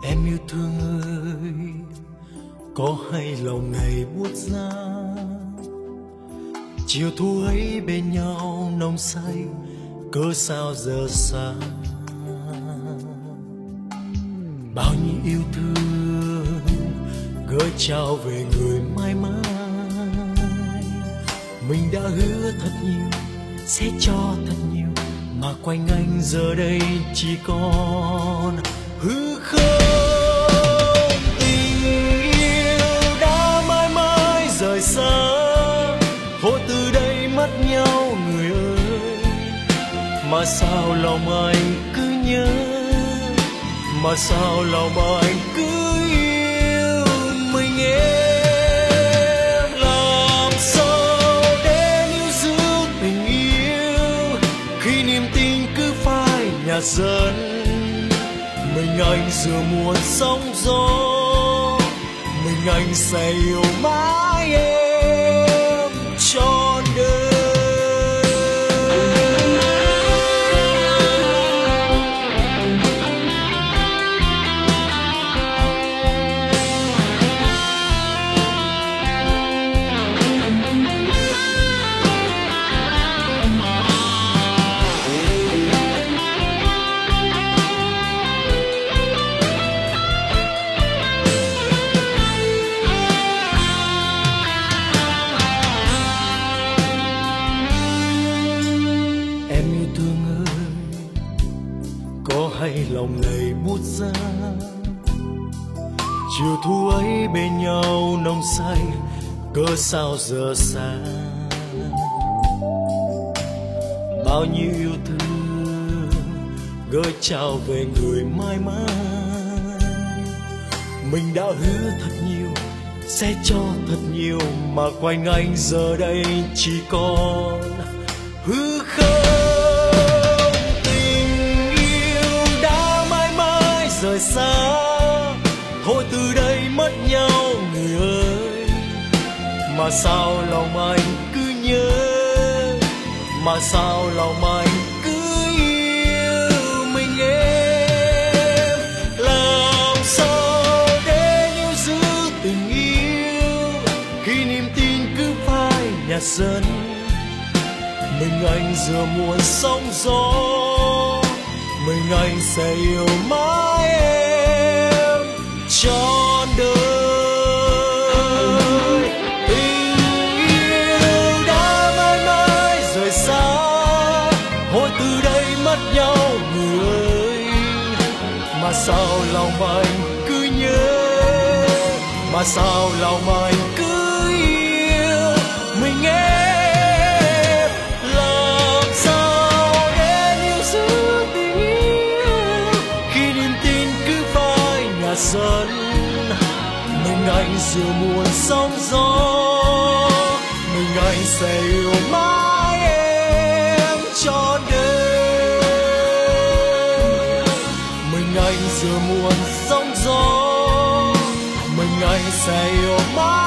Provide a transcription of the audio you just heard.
Em yêu thương ơi, có hay lòng này buốt giá, chiều thu ấy bên nhau nồng say, cớ sao giờ xa. Bao nhiêu yêu thương gửi trao về người mãi mãi, mình đã hứa thật nhiều sẽ cho thật nhiều, mà quanh anh giờ đây chỉ còn hư không. Tình yêu đã mãi mãi rời xa, thôi từ đây mất nhau người ơi. Mà sao lòng anh cứ nhớ, mà sao lòng anh cứ yêu mình em. Làm sao để níu giữ tình yêu khi niềm tin cứ phai nhạt dần. Mình anh giữa muôn sóng gió, mình anh sẽ yêu mãi em trọn đời. Có hay lòng này buốt giá, chiều thu ấy bên nhau nồng say, cớ sao giờ xa. Bao nhiêu yêu thương gửi trao về người mãi mãi, mình đã hứa thật nhiều sẽ cho thật nhiều, mà quanh anh giờ đây chỉ còn hư không. Rời xa, thôi từ đây mất nhau người ơi. Mà sao lòng anh cứ nhớ, mà sao lòng anh cứ yêu mình em. Làm sao để níu giữ tình yêu khi niềm tin cứ phai nhạt dần. Mình anh giữa muôn sóng gió, mình anh sẽ yêu mãi em trọn đời. Tình yêu đã mãi mãi rời xa, thôi từ đây mất nhau người ơi. Mà sao lòng anh cứ nhớ, mà sao lòng anh cứ yêu mình em. Dần mình anh giữa muôn sóng gió, mình anh sẽ yêu mãi em trọn đời. Mình anh giữa muôn sóng gió, mình anh sẽ yêu mãi